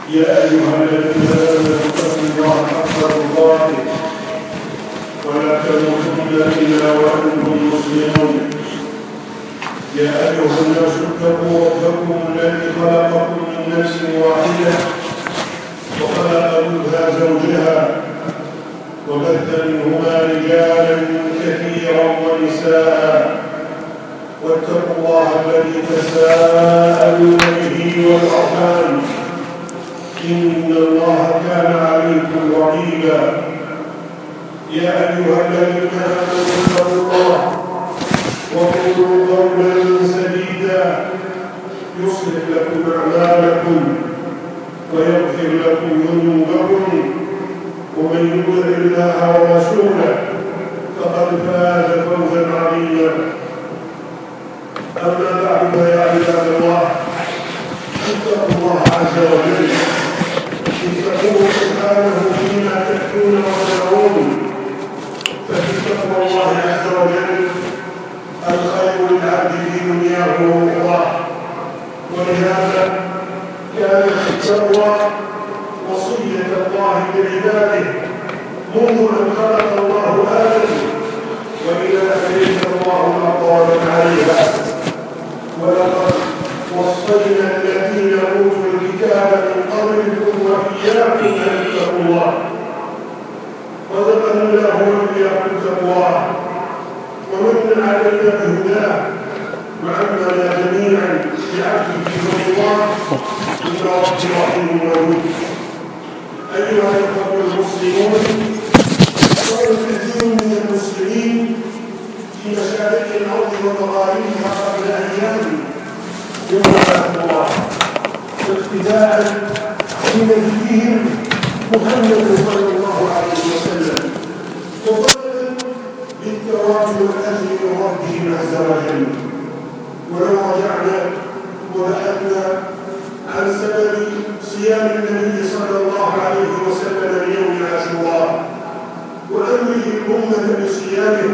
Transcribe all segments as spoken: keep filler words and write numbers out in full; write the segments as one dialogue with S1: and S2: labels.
S1: يا أيها الذين آمنوا اتقوا الله حق تقاته ولا تموتن إلا وأنتم مسلمون. يا أيها الناس اتقوا ربكم الذي خلقكم من نفس واحدة وخلق منها زوجها وبث منهما رجالا كثيرا ونساء واتقوا الله الذي تساءلون به والأرحام إن الله كان عليكم رقيبا. يا أيها الذين آمنوا اتقوا الله وقولوا قولا سديدا يصلح لكم أعمالكم ويغفر لكم ذنوبكم ومن يطع الله ورسوله فقد فاز فوزا عظيما. أما بعد فيا عباد الله اتقوا الله عز وجل اتقوه سبحانه فيما تحكون وتدعون، ففي تقوى الله عز وجل الخير للعبد في دنياه وأخراه. ولهذا كانت التقوى وصية الله لعباده منذ أن خلق الله آدم وإلى أن يجعل الله أقواما عليها. ولقد وصينا الذين أوتوا الكتاب من قبلكم وإياكم أن اتقوا الله وذكر الله وإياكم تقواه ومن علينا بهداه وعمنا جميعا بعبده الله إن ربي رحيم ودود. أيها الأخوة المسلمون، صار كثير من المسلمين في مشارق الأرض ومغاربها قبل أيام يوم الله اقتداء بنبيهم محمد صلى الله عليه وسلم وطلبا بالثواب والأجر من ربهم عز وجل. ولو رجعنا وبحثنا عن سبب صيام النبي صلى الله عليه وسلم ليوم عاشوراء وأمره الأمة بصيامه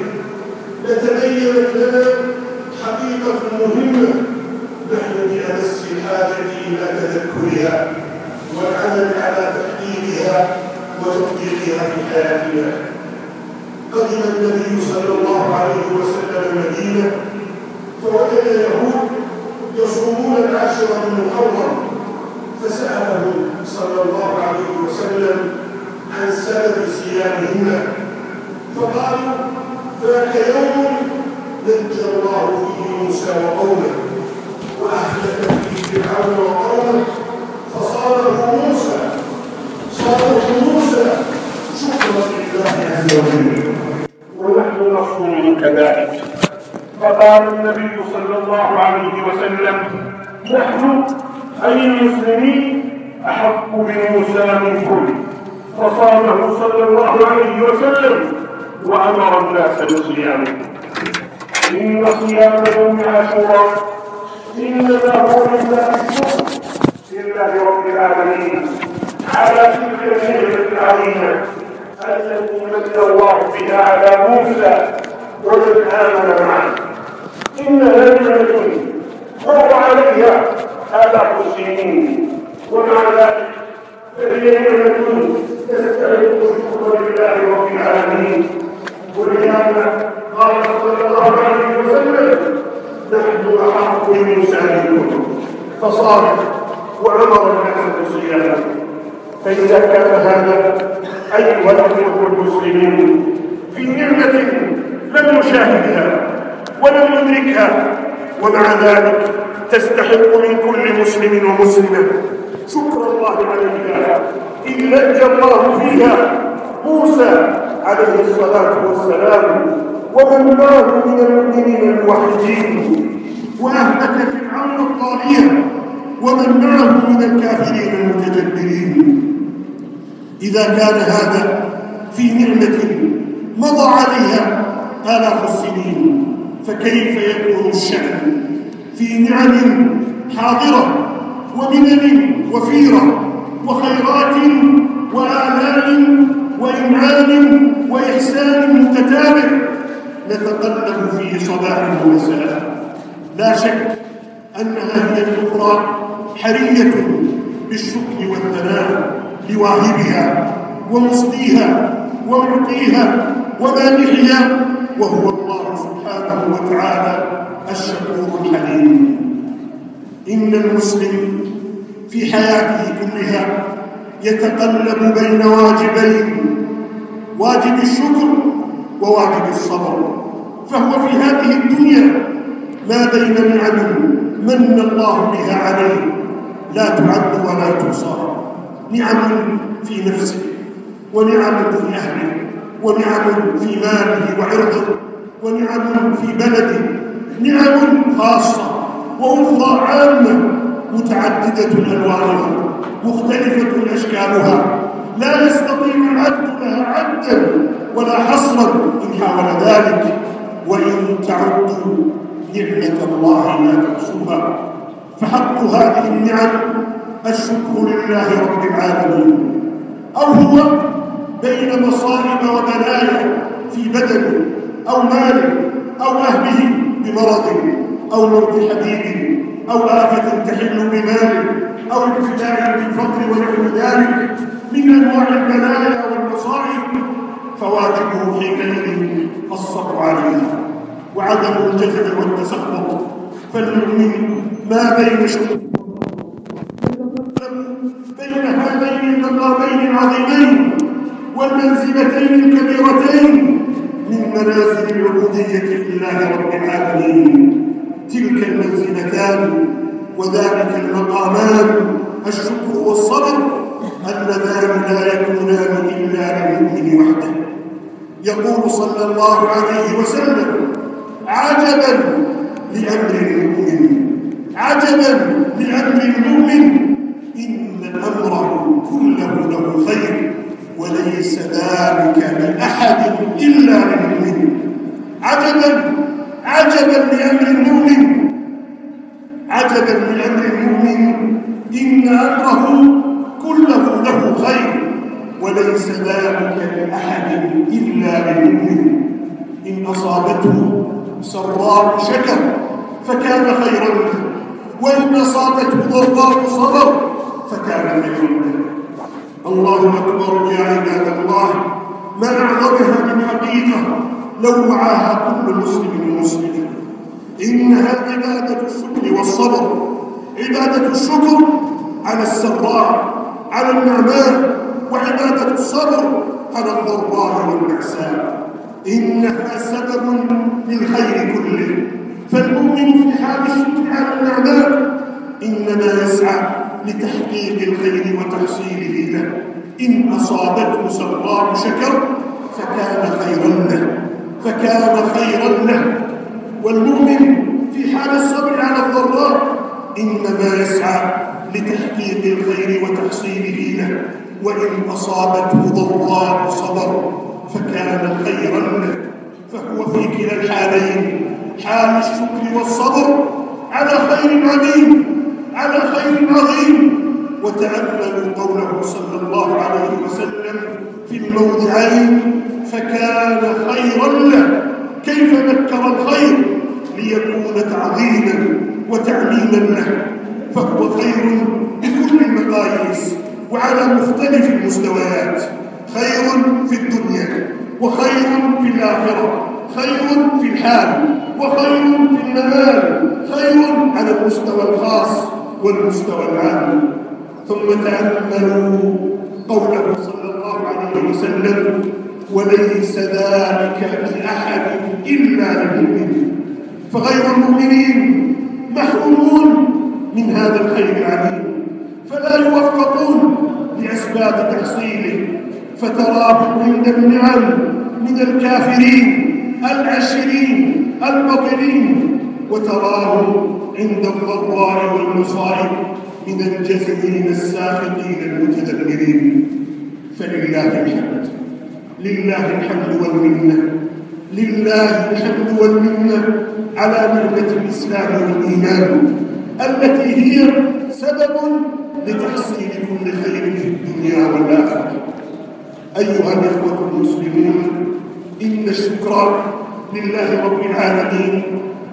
S1: لتبينت لنا حقيقة مهمة نحن بأمس الحاجة إلى تذكرها والعمل على تحقيقها وتطبيقها في حياتنا. قدم النبي صلى الله عليه وسلم المدينة فوجد اليهود يصومون العاشر من محرم، فسألهم صلى الله عليه وسلم عن سبب صيامهن فقالوا ذاك يوم نجى الله فيه موسى وقومه وأهلك فيه فرعون وقومه فصامه موسى صامه موسى شكرا لله عز وجل ونحن نصوم كذلك. فقال النبي صلى الله عليه وسلم نحن أي المسلمين أحق بموسى منكم، فصامه صلى الله عليه وسلم وأمر الناس بصيامه. إن صيام يوم عاشوراء إنما هو لله الشكر لله رب العالمين على تلك النعمة العظيمة التي من الله بها على موسى ومن آمن معه. إنها نعمة مر عليها آلاف السنين ومع ذلك فهي نعمة تستحق الشكر لله رب العالمين. ولهذا قال صلى الله عليه وسلم نحن أحق بموسى منكم فصام وأمر الناس بصيامه. فإذا كان هذا أيها الأخوة المسلمين في نعمة لم نشاهدها ولم ندركها ومع ذلك تستحق من كل مسلم ومسلمة شكر الله عليها إذ نجى الله فيها موسى عليه الصلاة والسلام ومن معه من المؤمنين الموحدين وأهلك فرعون الطاغية ومن معه من الكافرين المتجبرين. إذا كان هذا في نعمة مضى عليها آلاف السنين فكيف يكون الشأن في نعم حاضرة ومنن وفيرة وخيرات وآلام وإنعام وإحسان متتابع نتقلب فيه صباحا ومساء. لا شك أن هذه الأخرى حرية بالشكر والثناء لواهبها ومصديها ومعطيها ومانحها، وهو الله سبحانه وتعالى الشكور الحليم. إن المسلم في حياته كلها يتقلب بين واجبين: واجب الشكر وواجب الصبر. فهو في هذه الدنيا ما بين نعم من الله بها عليه لا تعد ولا تحصى، نعم في نفسه، ونعم في أهله، ونعم في ماله وعرضه، ونعم في بلده، نعم خاصة وأخرى عامة متعددة ألوانها مختلفة أشكالها لا يستطيع العد لها عدا ولا حصرا إن حاول ذلك، وإن تعدوا نعمة الله لا تحصوها. فحق هذه النعم الشكر لله رب العالمين، أو هو بين مصائب وبلايا في بدنه أو ماله أو أهله بمرض أو موت حبيب أو آفة تحل بماله أو ابتلاء بالفقر ونحو ذلك من أنواع البلايا والمصائب، فواجبه حينئذ الصبر عليها وعدم الجزع والتسخط. فالمؤمن ما بين شرط بين هذين المقامين العظيمين والمنزلتين الكبيرتين من منازل العبودية لله رب العالمين. تلك المنزلتان وذلك المقامان الشكر والصبر اللذان لا يكونان إلا للمؤمن وحده. يقول صلى الله عليه وسلم: عجبا لأمر المؤمن، عجبا لأمر المؤمن، إن أمره كله له خير وليس ذلك لأحد إلا للمؤمن. عجبا عجبا لأمر المؤمن، عجبا لأمر المؤمن، إن أمره كله له خير وليس ذلك لأحد إلا للمؤمن. إن أصابته سراء شكر فكان خيرا له، وإن أصابته ضراء صبر فكان خيرا له. الله أكبر يا عباد الله، ما أعظمها من حقيقة لو وعاها كل مسلم ومسلمة. إنها عبادة الشكر والصبر، عبادة الشكر على السراء على النعماء، وعبادة الصبر على الضراء والبأساء. إنها سبب للخير كله. فالمؤمن في حال الشكر على النعماء إنما يسعى لتحقيق الخير وتحصيله له. إن أصابته سراء شكر فكان خيرا له فكان خيرا له. والمؤمن في حال الصبر على الضراء إنما يسعى لتحقيق الخير وتحصيله له. وإن أصابته ضراء صبر فكان خيرا له. فهو في كلا الحالين، حال الشكر والصبر، على خير عظيم على خير عظيم. وتأملوا قوله صلى الله عليه وسلم في الموضعين: فكان خيرا له. كيف ذكر الخير ليكون تعظيما وتعميما له، فهو خير بكل المقاييس وعلى مختلف المستويات. خير في الدنيا، وخير في الآخرة، خير في الحال، وخير في المآل، خير على المستوى الخاص والمستوى العام. ثم تأملوا قوله صلى الله عليه وسلم: وليس ذلك لأحد إلا للمؤمن. فغير المؤمنين محرومون من هذا الخير العظيم، فلا يوفقون لأسباب تحصيله، فتراهم عند النعم من الكافرين العشرين البطلين، وتراهم عند الضراء والمصائب من الجزمين الساخطين المتذمرين. فلله الحمد، لله الحمد والمنة، لله الحمد والمنة على نعمة الإسلام والإيمان التي هي سبب لتحصيل كل خير في الدنيا والآخرة. أيها الإخوة المسلمون، إن الشكر لله رب العالمين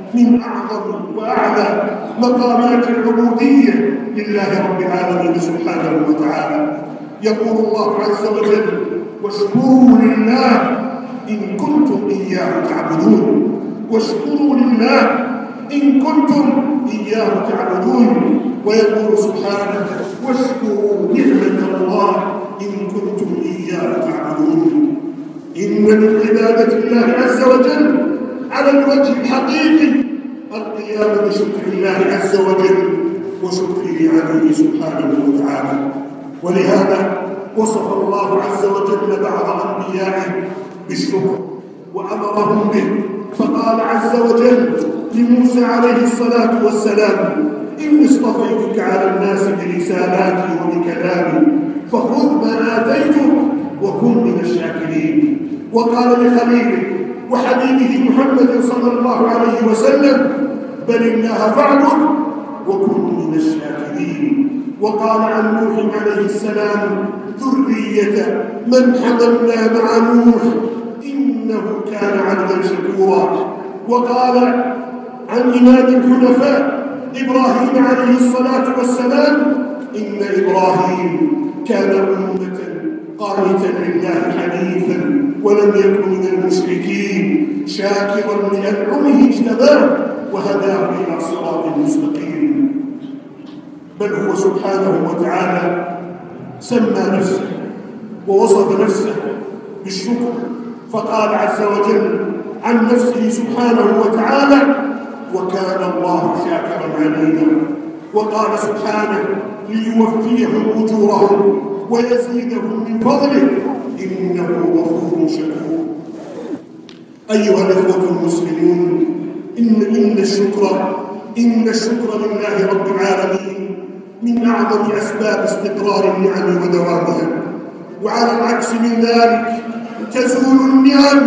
S1: من أعظم وأعلى مقامات العبودية لله رب العالمين سبحانه وتعالى. يقول الله عز وجل: واشكروا لله إن كنتم إياه تعبدون. واشكروا لله إن كنتم إياه تعبدون. ويقول سبحانه: واشكروا نعمة الله إن كنتم إياه تعبدون. إن من عبادة الله عز وجل على الوجه الحقيقي القيام بشكر الله عز وجل وشكره عليه سبحانه وتعالى. ولهذا وصف الله عز وجل بعض أنبيائه بالشكر وأمرهم به، فقال عز وجل لموسى عليه الصلاة والسلام: إني اصطفيتك على الناس برسالاتي وبكلامي فخذ ما آتيتك وكن من الشاكرين. وقال لخليله وحبيبه محمد صلى الله عليه وسلم: بل الله فاعبد وكن من الشاكرين. وقال عن نوح عليه السلام: ذرية من حملنا مع نوح إنه كان عبدا شكورا. وقال عن إمام الحنفاء إبراهيم عليه الصلاة والسلام: إن إبراهيم كان أمة قانتا لله حنيفا ولم يكن من المشركين شاكرا لأنعمه اجتباه وهداه إلى صراط مستقيم. بل هو سبحانه وتعالى سمى نفسه ووصف نفسه بالشكر، فقال عز وجل عن نفسه سبحانه وتعالى: وكان الله شاكرا عليما. وقال سبحانه: ليوفيهم أجورهم ويزيدهم من فضله إنه غفور شكور. أيها الإخوة المسلمون، إن إن الشكر إن الشكر لله رب العالمين من أعظم أسباب استقرار النعم ودوامها. وعلى العكس من ذلك تزول النعم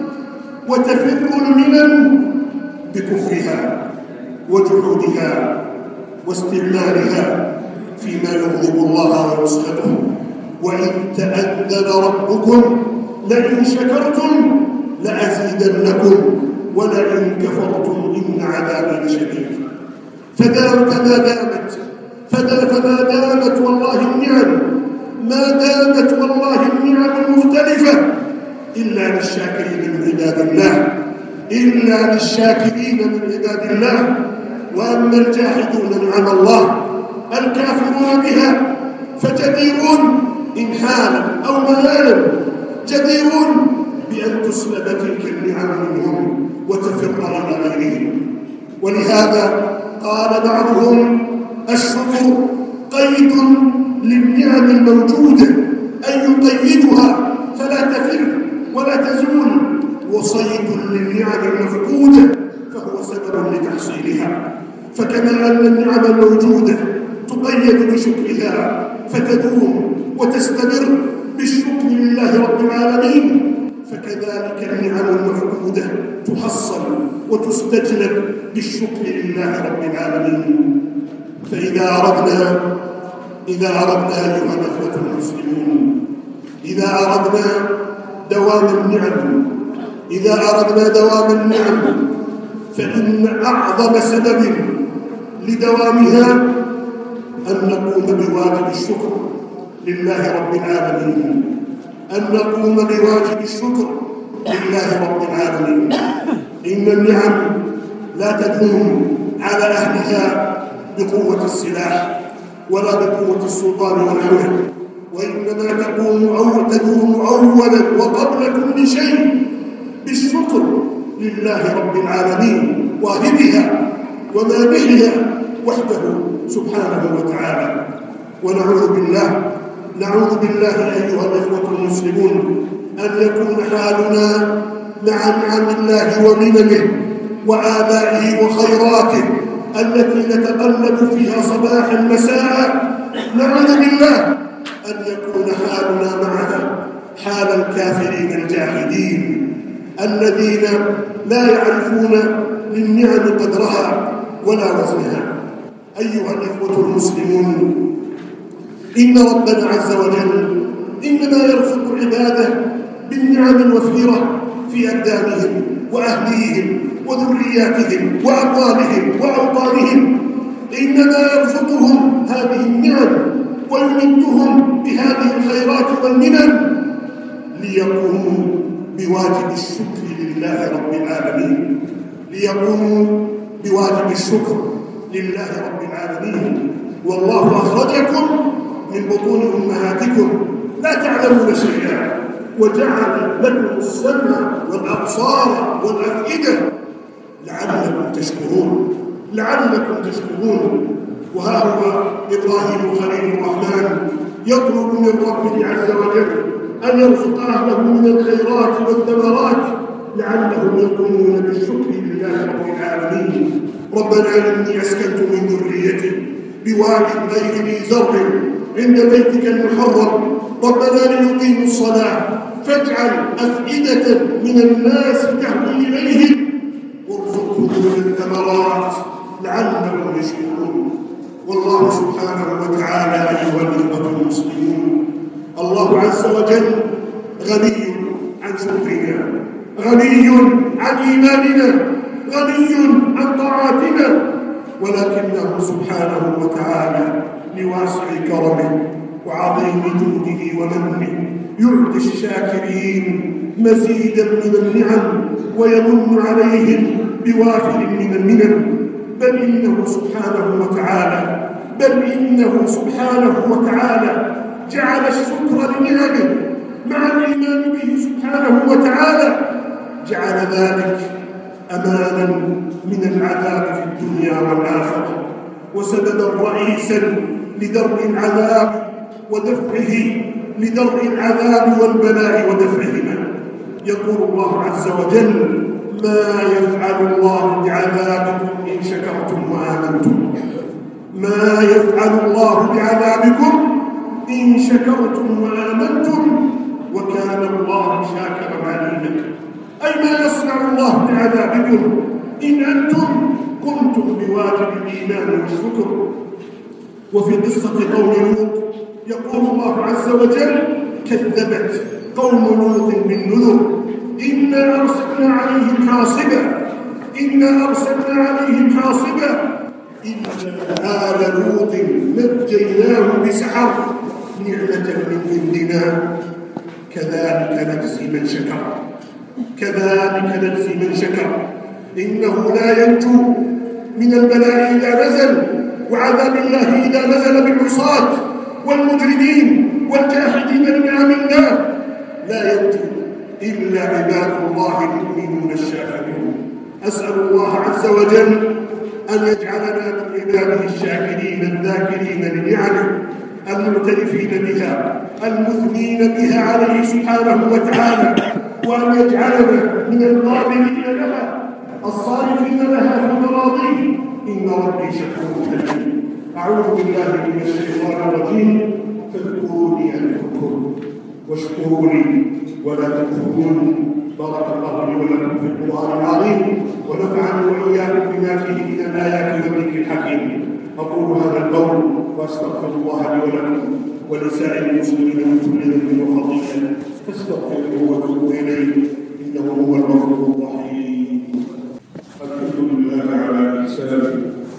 S1: وتفر المنن بكفرها وجحودها واستعمالها فيما يغضب الله ويسخطه. وإن تأذن ربكم لئن شكرتم لأزيدنكم ولئن كفرتم إن عذابي لشديد. فدامت ما دامت فما دامت والله النعم ما دامت والله النعم المختلفة إلا للشاكرين من عباد الله إلا للشاكرين من عباد الله. وأما الجاحدون نعم الله الكافرون بها فجديرون إن حالا أو مآلا جديرون بأن تسلب تلك النعم منهم وتفر إلى غيرهم. ولهذا قال بعضهم: الشكر قيد للنعم الموجودة، أن يقيدها فلا تفر ولا تزول، وصيد للنعم المفقودة فهو سبب لتحصيلها. فكما أن النعم الموجودة تقيد بشكرها فتدوم وتستمر بالشكر لله رب العالمين، فكذلك النعم المفقودة تحصل وتستجلب بالشكر لله رب العالمين. فإذا أردنا إذا أردنا أيها الأخوة المسلمون إذا أردنا دوام النعم إذا أردنا دوام النعم فإن أعظم سبب لدوامها أن نقوم بواجب الشكر لله رب العالمين أن نقوم بواجب الشكر لله رب العالمين. إن النعم لا تدوم على أهلها بقوة السلاح ولا بقوة السلطان ونحوه، وإنما تقوم أو تدوم أولا وقبل كل شيء بالشكر لله رب العالمين واهبها ومانحها وحده سبحانه وتعالى. ونعوذ بالله نعوذ بالله أيها الإخوة المسلمون أن يكون حالنا مع نعم الله ومننه وآلائه وخيراته التي نتقلب فيها صباحا مساء. نعوذ بالله أن يكون حالنا معها حال الكافرين الجاحدين الذين لا يعرفون للنعم قدرها ولا وزنها. أيها الإخوة المسلمون، إن ربنا عز وجل إنما يرزق عباده بالنعم الوفيرة في أبدانهم وأهليهم وذرياتهم وأموالهم وأوطانهم، إنما يرزقهم هذه النعم ويمدهم بهذه الخيرات والمنن ليقوموا بواجب الشكر لله رب العالمين، ليقوموا بواجب الشكر لله رب العالمين. والله أخرجكم من بطون أمهاتكم لا تعلمون شيئا، وجعل لكم السمع والأبصار والأفئدة لعلكم تشكرون لعلكم تشكرون. وها هو إبراهيم خليل الرحمن يطلب من ربه عز وجل أن يرزق أهله من الخيرات والثمرات لعلهم يقومون بالشكر لله رب العالمين. ربنا إني أسكنت من ذريتي بواد غير ذي زرع عند بيتك المحرم ربنا ليقيموا الصلاة فاجعل أفئدة من الناس تهوي إليهم وارزقهم من الثمرات لعلهم يشكرون. والله سبحانه وتعالى أيها الإخوة المسلمون، الله عز وجل غني عن شكرنا، غني عن إيماننا، غني عن طاعاتنا، ولكنه سبحانه وتعالى لواسع كرمه وعظيم جوده ومنه يعطي الشاكرين مزيدا من النعم ويمن عليهم بوافر من المنن. بل إنه سبحانه وتعالى بل إنه سبحانه وتعالى جعل الشكر لنعمه مع الإيمان به سبحانه وتعالى، جعل ذلك أمانا من العذاب في الدنيا والآخرة وسببا رئيسا لدرء العذاب ودفعه لدرء العذاب والبلاء ودفعهما. يقول الله عز وجل: ما يفعل الله بعذابكم إن شكرتم وآمنتم ما يفعل الله بعذابكم إن شكرتم وآمنتم وكان الله شاكرا عليما. أي ما يصنع الله بعذابكم إن أنتم قمتم بواجب الإيمان والشكر. وفي قصة قوم لوط يقول الله عز وجل: كذبت قوم لوط بالنذر إنا أرسلنا عليهم حاصبا إنا أرسلنا عليهم حاصبا إلا آل لوط نجيناه بسحر نعمة من عندنا كذلك نجزي من شكر كذلك نجزي من شكر. إنه لا ينجو من البلاء إذا نزل وعذاب الله إذا نزل بالعصاة والمجرمين والجاحدين لنعم الله، لا ينجو إلا عباد الله المؤمنون الشاكرون. أسأل الله عز وجل أن يجعلنا من عباده الشاكرين الذاكرين لنعمه المعترفين بها المثنين بها عليه سبحانه وتعالى، وأن يجعلنا من القابلين لها الصارفين لها في مراضيه. إن ربي شكور حليم. أعوذ بالله من الشيطان الرجيم. فاذكروني أذكركم واشكروا لي ولا تكفرون. بارك الله لي ولكم في القرآن العظيم ونفعني وإياكم بما فيه من الآيات والذكر الحكيم. أقول هذا القول وأستغفر الله لي ولكم ولسائر المسلمين من كل ذنب وخطيئة فاستغفروه وتوبوا إليه إنه هو الغفور الرحيم. الحمد لله على إحسانه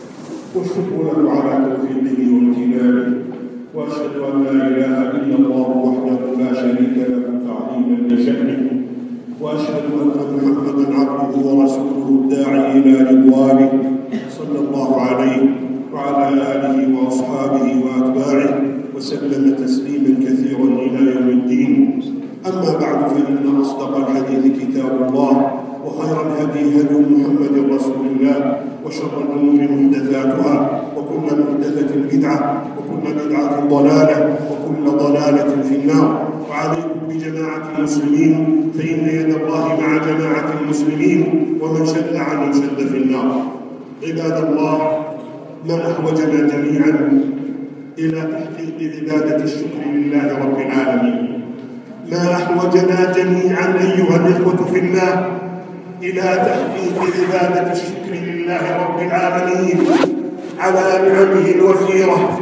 S1: والشكر له على توفيقه وامتنانه، وأشهد أن لا إله إلا الله وحده لا شريك له تعظيما لشأنه، وأشهد أن محمدا عبده ورسوله الداعي إلى رضوانه صلى الله عليه وعلى آله وأصحابه وأتباعه وسلم تسليما كثيرا إلى يوم الدين. أما بعد، فإن أصدق الحديث كتاب الله، وخير الهدي هدي محمد رسول الله، وشر الأمور محدثاتها، وكل محدثة بدعة، وكل بدعة ضلالة، وكل ضلالة في النار. وعليكم بجماعة المسلمين، فإن يد الله مع جماعة المسلمين، ومن شد عنه شد في النار. عباد الله، ما أحوجنا جميعا إلى تحقيق عبادة الشكر لله رب العالمين. ما أحوجنا جميعا أيها الإخوة في الله إلى تحقيق عبادة الشكر لله رب العالمين على نعمه الوفيرة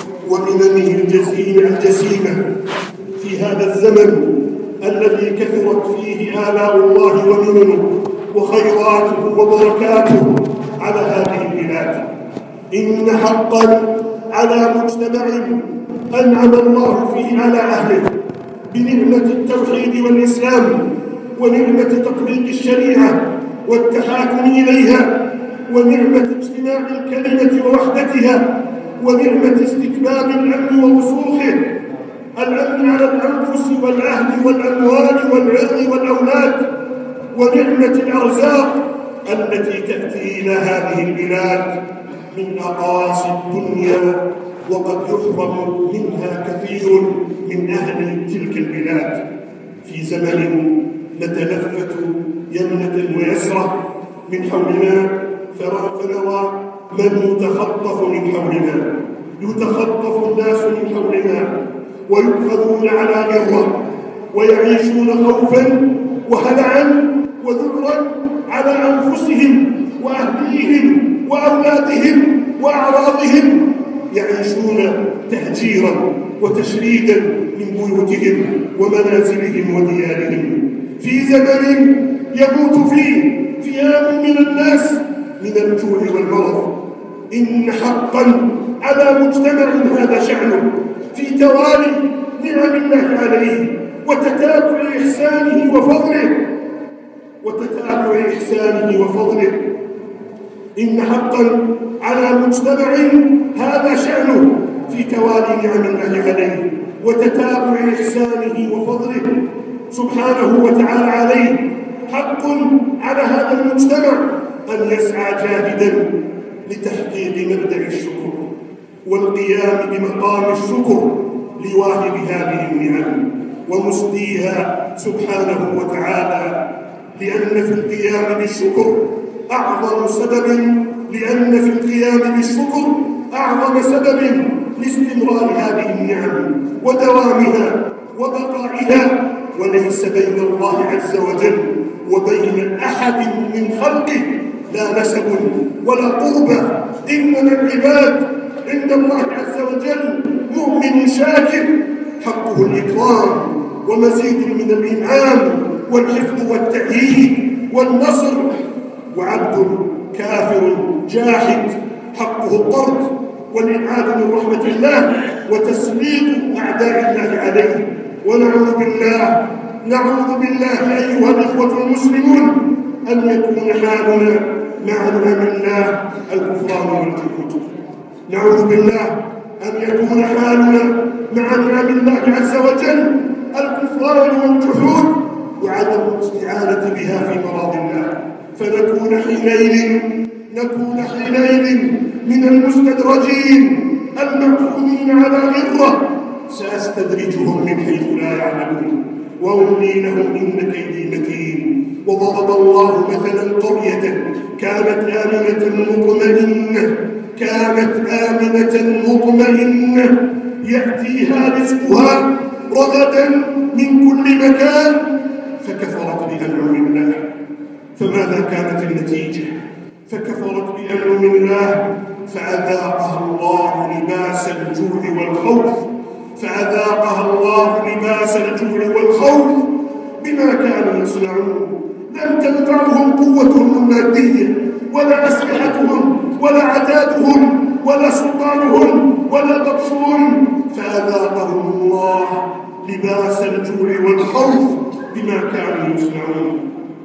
S1: ومننه الجسيمة في هذا الزمن الذي كثرت فيه آلاء الله ومننه وخيراته وبركاته على هذه البلاد. إن حقا على مجتمع أنعم الله فيه على أهله بنعمة التوحيد والإسلام ونعمة تطبيق الشريعة والتحاكم إليها ونعمة اجتماع الكلمة ووحدتها ونعمة استكباب الأمن ورسوخه، الأمن على الأنفس والأهل والأموال والعرض والأولاد، ونعمة الأرزاق التي تأتي إلى هذه البلاد من أقاصي الدنيا وقد يحرم منها كثير من أهل تلك البلاد في زمن نتلفت يمنة ويسرة من حولنا، فنرى من يتخطف من حولنا، يتخطف الناس من حولنا ويؤخذون على غرة ويعيشون خوفا وهلعا وذعرا على أنفسهم وأهليهم وأولادهم وأعراضهم، يعيشون تهجيرا وتشريدا من بيوتهم ومنازلهم وديارهم في زمن يموت فيه فئام من الناس من الجوع والمرض. إن حقا على مجتمع هذا شأنه في توالي نعم الله عليه وتتابع إحسانه وفضله وتتابع إحسانه وفضله إن حقا على مجتمع هذا شأنه في توالي نعم الله عليه وتتابع إحسانه وفضله سبحانه وتعالى عليه. حق على هذا المجتمع أن يسعى جاهدا لتحقيق مبدأ الشكر والقيام بمقام الشكر لواهب هذه النعم ومسديها سبحانه وتعالى، لأن في القيام بالشكر أعظم سبب لأن في القيام بالشكر أعظم سبب لاستمرار هذه النعم ودوامها وبقائها، وليس بين الله عز وجل وبين أحد من خلقه لا نسب ولا قربة، إنما العباد عند الله عز وجل مؤمن شاكر حقه الإكرام ومزيد من الإنعام والحفظ والتأييد والنصر، وعبد كافر جاحد حقه الطرد والإبعاد من رحمة الله وتسليط أعداء الله عليه. ونعوذ بالله نعوذ بالله أيها الإخوة المسلمون أن يكون حالنا مع نعم الله الكفران والجحود. نعوذ بالله أن يكون حالنا مع نعم الله عز وجل الكفران والجحود وعدم الاستعانة بها في مراد الله، فنكون حينئذ نكون حينئذ من المستدرجين المأخوذين على غرة. سأستدرجهم من حيث لا يعلمون وأملي لهم إن كيدي متين. وضرب الله مثلا قرية كانت آمنة مطمئنة كانت آمنة مطمئنة يأتيها رزقها رغدا من كل مكان فكفرت بأنعم الله، فماذا كانت النتيجة؟ فكفرت بأنعم الله فأذاقها الله لباس الجوع والخوف فأذاقها الله لباس الجوع والخوف بما كانوا يصنعون. لم تنفعهم قوتهم المادية ولا أسلحتهم ولا عتادهم ولا سلطانهم ولا بطشهم، فأذاقهم الله لباس الجوع والخوف بما كانوا يصنعون.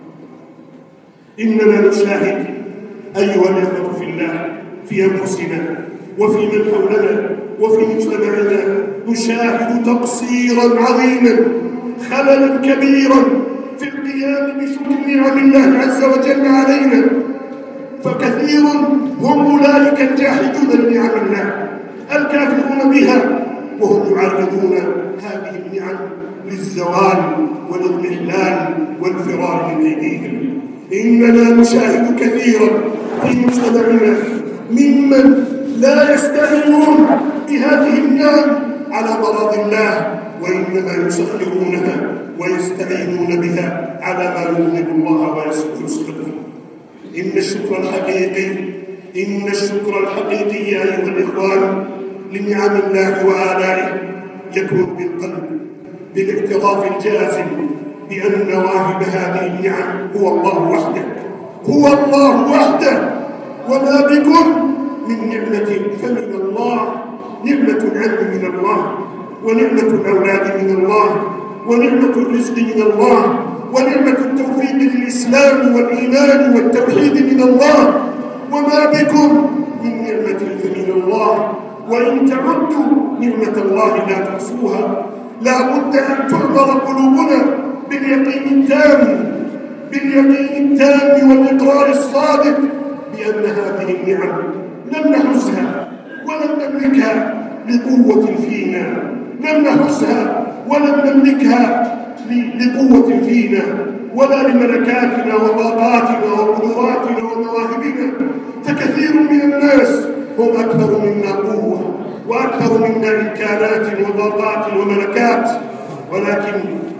S1: إننا نشاهد أيها الإخوة في الله في أنفسنا وفي من حولنا وفي مجتمعنا نشاهد تقصيرا عظيما خللا كبيرا في القيام بشكر نعم الله عز وجل علينا، فكثير هم أولئك الجاحدون لنعم الله الكافرون بها وهم يعرضون هذه النعم للزوال وللإحلال والفرار من أيديهم. إننا نشاهد كثيرا في مجتمعنا ممن لا يستعينون بهذه النعم على مراد الله وإنما يسخرونها ويستعينون بها على ما يغضب الله ويسخطه. إن الشكر الحقيقي إن الشكر الحقيقي أيها الإخوان لنعم الله وآلائه يكون بالقلب بالاعتراف الجازم بأن واهب هذه النعم هو الله وحده هو الله وحده، وما بكم من نعمة فمن الله. نعمة العلم من الله، ونعمة الأولاد من الله، ونعمة الرزق من الله، ونعمة التوفيق للإسلام والإيمان والتوحيد من الله. وما بكم من نعمة فمن الله، وإن تعدوا نعمة الله لا تحصوها. لا بد أن تعمر قلوبنا باليقين التام باليقين التام والإقرار الصادق بأن هذه النعم لم نحسها ولم نملكها لقوة فينا لم نحسها ولم نملكها لقوة فينا ولا لملكاتنا وطاقاتنا وقدراتنا ومواهبنا. فكثير من الناس هم أكثر منا قوة وأكثر منا إمكانات وطاقات وملكات، ولكن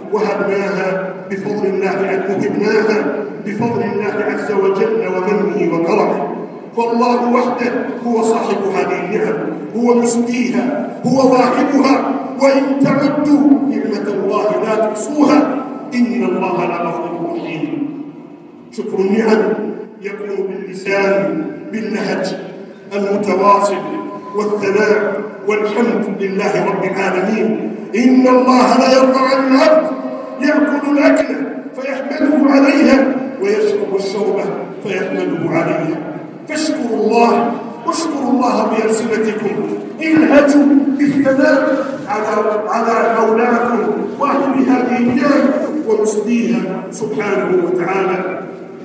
S1: وهبناها بفضل الله أن وهبناها بفضل الله عز وجل ومنه وكرمه. فالله وحده هو صاحب هذه النعم، هو مسديها، هو واهبها. وإن تعدوا نعمة الله لا تحصوها إن الله لغفور رحيم. شكر النعم يكون باللسان باللهج المتواصل والثناء والحمد لله رب العالمين. إن الله لا يرضى عن العبد يأكل الأكل فيحمده عليها ويشرب الشربة فيحمده عليها. فاشكروا الله واشكروا الله بألسنتكم. الهجوا بالثناء على على مولاكم واهل هذه النعم ومسديها سبحانه وتعالى.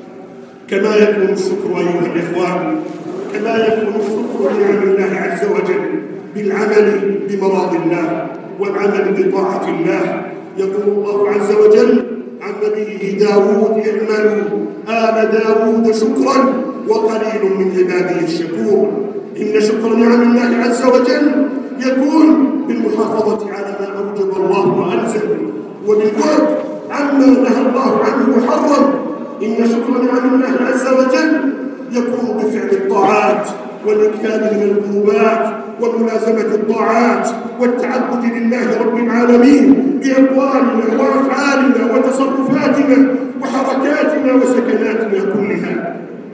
S1: كما يكون الشكر أيها الإخوان كما يكون الشكر لنعم الله عز وجل بالعمل بمراض الله والعمل بطاعة الله. يقول الله عز وجل عن نبيه داود: اعملوا آل داود شكرا وقليل من عباده الشكور. إن شكر نعم الله عز وجل يكون بالمحافظة على ما أوجب الله وألزم، وبالبعد عما نهى الله عنه وحرم. إن شكر نعم الله عز وجل يكون بفعل الطاعات والإكثار من القربات وملازمة الطاعات والتعبد لله رب العالمين بأقوالنا وأفعالنا وتصرفاتنا وحركاتنا وسكناتنا كلها.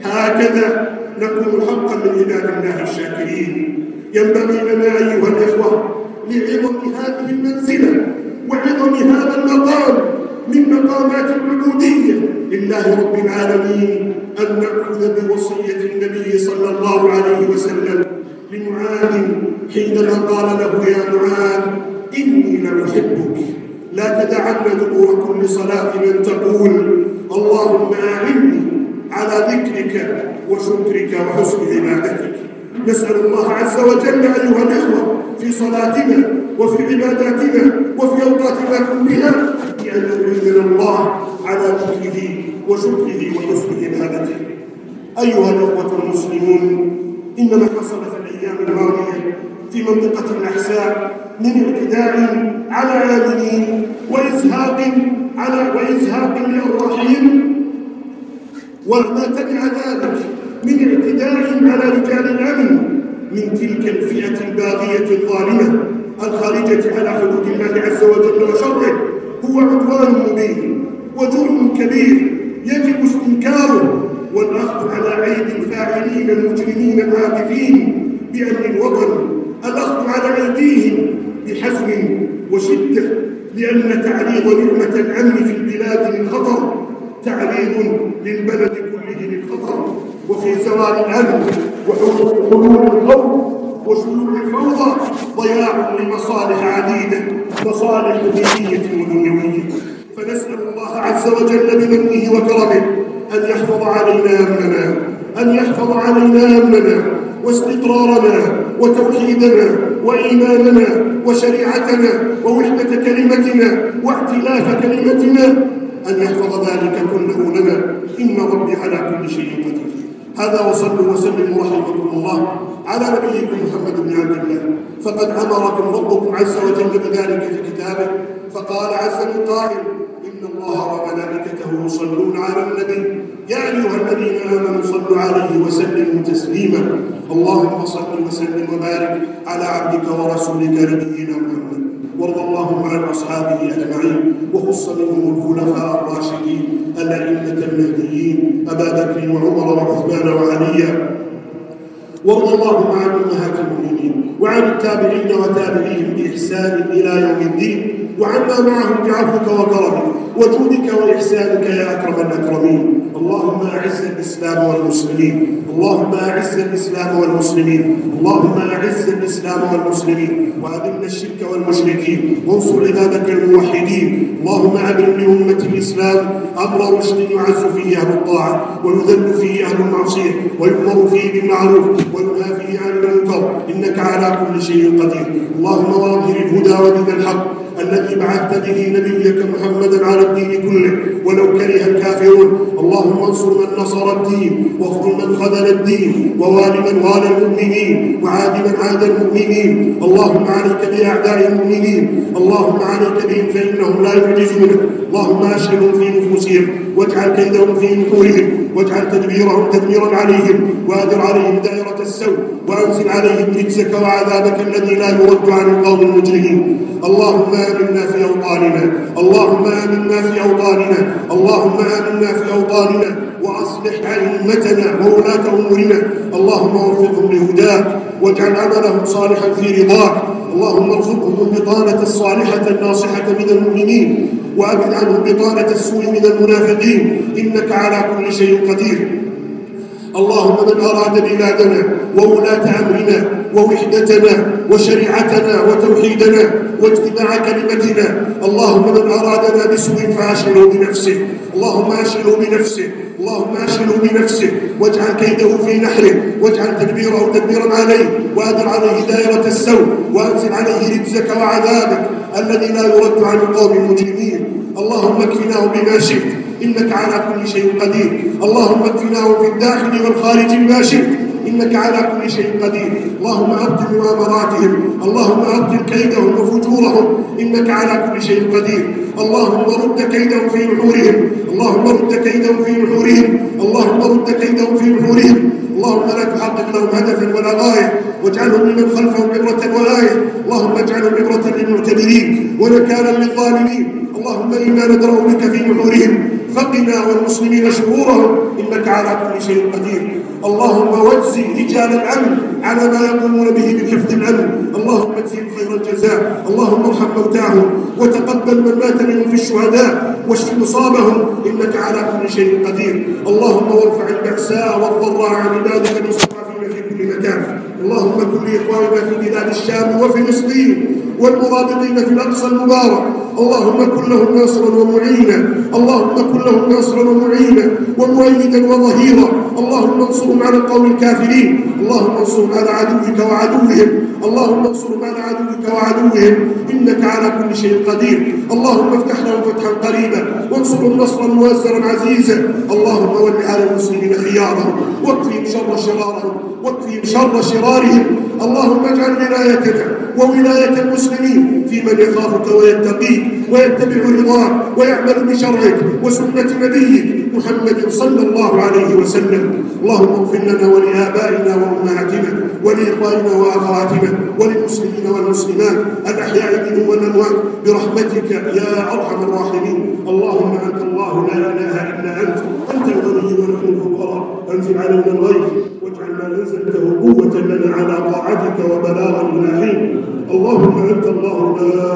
S1: هكذا نكون حقا من عباد الله الشاكرين. ينبغي لنا أيها الإخوة لعظم هذه المنزلة وعظم هذا المقام من مقامات العبودية لله رب العالمين أن نأخذ بوصية النبي صلى الله عليه وسلم لمعاذ حينما قال له: يا معاذ إني لأحبك، لا تدعن دبر كل صلاة أن تقول اللهم أعني على ذكرك وشكرك وحسن عبادتك. نسأل الله عز وجل أيها الإخوة في صلاتنا وفي عباداتنا وفي أوقاتنا كلها بأن يعيننا الله على ذكره وشكره وحسن عبادته. أيها الإخوة المسلمون، إنما حصل في الأيام الماضية في منطقة الأحساء من اعتداء على آمنين وإزهاق على وإزهاق للرحيم، وما تبع ذلك من اعتداء على رجال الأمن من تلك الفئة الباغية الظالمة الخارجة على حدود الله عز وجل وشرعه هو عدوان مبين وجرم كبير يجب استنكاره والأخذ على أيدي الفاعلين المجرمين العاكفين بأمن الوطن، الأخذ على أيديهم بحزم وشدة، لأن تعريض نعمة الأمن في البلاد للخطر تعريض للبلد كله للخطر. وفي زوال الأمن وحلول الخوف وشيوع الفوضى ضياع لمصالح عديدة، مصالح دينية ودنيوية. فنسأل الله عز وجل بمنه وكرمه أن يحفظ علينا أمننا أن يحفظ علينا أمننا واستقرارنا وتوحيدنا وإيماننا وشريعتنا ووحدة كلمتنا واعتلاف كلمتنا، أن يحفظ ذلك كله لنا. إن ربي على كل شيء قدير. هذا وصلوا وسلموا رحمكم الله على نبيكم محمد بن عبد الله، فقد أمركم ربكم عز وجل بذلك في كتابه، فقال عز من قائل: إن الله وملائكته يصلون على النبي يا أيها الذين آمنوا صلوا عليه وسلموا تسليما. اللهم صل وسلم وبارك على عبدك ورسولك نبينا محمد، وارض اللهم عن أصحابه أجمعين، وخص منهم الخلفاء الراشدين الأئمة المهديين أبا بكر وعمر وعثمان وعليا، وارض اللهم عن أمهات المؤمنين وعن التابعين وتابعيهم بإحسان إلى يوم الدين، وعنا معهم بعفوك وكرمك وجودك وإحسانك يا أكرم الأكرمين. اللهم أعز الإسلام والمسلمين، اللهم أعز الإسلام والمسلمين، اللهم أعز الإسلام والمسلمين، وأذل الشرك والمشركين، وانصر عبادك الموحدين. اللهم أبرم لأمة الإسلام أمر رشد يعز فيه أهل الطاعة ويذل فيه أهل المعصية، ويؤمر فيه بالمعروف وينهى فيه عن المنكر، إنك على كل شيء قدير. اللهم واظهر الهدى ودين الحق الذي بعثت به نبيك محمدا على الدين كله ولو كره الكافرون. اللهم انصر من نصر الدين، واخذل من خذل الدين، ووال من والى المؤمنين، وعاد من عاد المؤمنين. اللهم عليك بأعداء المؤمنين، اللهم عليك بهم فإنهم لا يعجزونك. اللهم أشغلهم في نفوسهم واجعل كيدهم في نحورهم، واجعل تدبيرهم تدميرا عليهم، وأدر عليهم دائرة السوء، وأنزل عليهم رجزك وعذابك الذي لا يرد عن القوم المجرمين. اللهم آمنا في أوطاننا، اللهم آمنا في أوطاننا، اللهم آمنا في أوطاننا، وأصلح أئمتنا وولاة أمورنا. اللهم وفقهم لهداك، واجعل عملهم صالحا في رضاك. اللهم ارزقهم البطانة الصالحة الناصحة من المؤمنين، وأبعد عنهم بطانة السوء من المنافقين، إنك على كل شيء قدير. اللهم من أراد بلادنا وولاة أمرنا ووحدتنا وشريعتنا وتوحيدنا واجتماع كلمتنا، اللهم من أرادنا بسوء فأشغله بنفسه، اللهم أشغله بنفسه، اللهم أشغله بنفسه، واجعل كيده في نحره، واجعل تدبيره تدبيرا عليه، وأدر عليه دائرة السوء، وأنزل عليه رجزك وعذابك الذي لا يرد عن القوم المجرمين. اللهم اكفناهم بما شئت، إنك على كل شيء قدير. اللهم اكفناهم في الداخل والخارج بما شئت، إنك على كل شيء قدير. اللهم أبطل مؤامراتهم، اللهم أبطل كيدهم وفجورهم، إنك على كل شيء قدير. اللهم رد كيدهم في نحورهم، اللهم رد كيدهم في نحورهم، اللهم رد كيدهم في نحورهم. اللهم لا تحقق لهم هدفا ولا غاية، واجعلهم لمن خلفهم عبرة وآية. اللهم اجعلهم عبرة للمعتبرين ونكالا للظالمين. اللهم إنا ندرأ بك في نحورهم، فقنا والمسلمين شرورهم، إنك على كل شيء قدير. اللهم واجزي رجال الأمن على ما يقومون به من حفظ الأمن، اللهم اجزهم خير الجزاء. اللهم ارحم موتاهم وتقبل من مات منهم في الشهداء واشف مصابهم، إنك على كل شيء قدير. اللهم وارفع البأساء والضراء عن عبادك المستضعفين في كل مكان. اللهم كن لإخواننا في بلاد الشام وفلسطين والمرابطين في الأقصى المبارك، اللهم كن لهم ناصرا ومعينا، اللهم كن لهم ناصرا ومعينا ومؤيدا وظهيرا. اللهم انصرهم على القوم الكافرين، اللهم انصرهم على عدوك وعدوهم، اللهم انصرهم على عدوك وعدوهم، إنك على كل شيء قدير. اللهم افتح لهم فتحا قريبا، وانصرهم نصرا مؤزرا عزيزا. اللهم ول على المسلمين خيارهم، واكفهم شر شرارهم، واكفهم شر شرارهم. اللهم اجعل ولايتنا وولاية المسلمين في من يخافك ويتقيك ويتبع رضاك ويعمل بشرعك وسنة نبيك محمد صلى الله عليه وسلم. اللهم اغفر لنا ولآبائنا وأمهاتنا ولإخواننا وأخواتنا وللمسلمين والمسلمات الأحياء منهم والأموات برحمتك يا أرحم الراحمين. اللهم أنت الله لا إله إلا أنت، أنت الغني ونحن الفقراء. أنزل علينا الغيث واجعل ما أنزلته قوة لنا على طاعتك وبلاغا إلى حين. اللهم أنت الله لا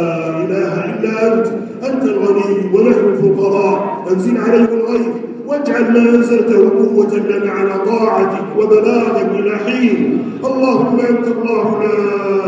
S1: إله إلا أنت، أنت الغني ونحن الفقراء. أنزل علينا الغيث واجعل ما أنزلته قوة لنا على طاعتك وبلاغا إلى حين. اللهم أنت الله لا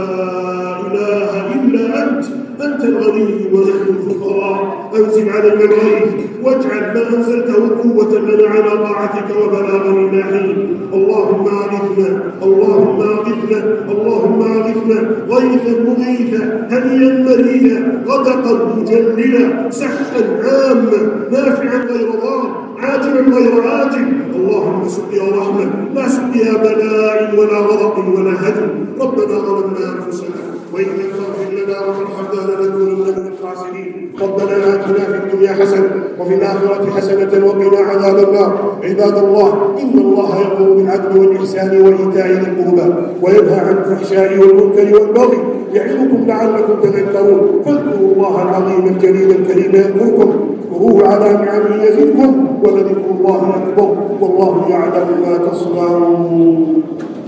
S1: إله إلا أنت، أنت الغني ونحن الفقراء. أنزل علينا الغيث واجعل ما أنزلته قوة لنا على طاعتك وبلاغا إلى حين. اللهم أغثنا، اللهم أغثنا، اللهم أغثنا غيثا مغيثا هنيا مريا غدقا مجللا سحا عاما نافعا غير ضار عاجلا غير عاجل. اللهم سقيا رحمة لا سقيا بلاء ولا غضب ولا هدم. ربنا ظلمنا أنفسنا وإن لم تغفر لنا وترحمنا لنكونن من الخاسرين. ربنا آتنا في الدنيا حسنة وفي الآخرة حسنة وقنا عذاب النار. عباد الله، إن الله يأمر بالعدل والإحسان وإيتاء ذي القربى وينهى عن الفحشاء والمنكر والبغي يعظكم لعلكم تذكرون. فاذكروا الله العظيم الجليل الكريم يذكركم، اذكروه على نعمه يزدكم، ولذكر الله أكبر، والله يعلم ما تصنعون.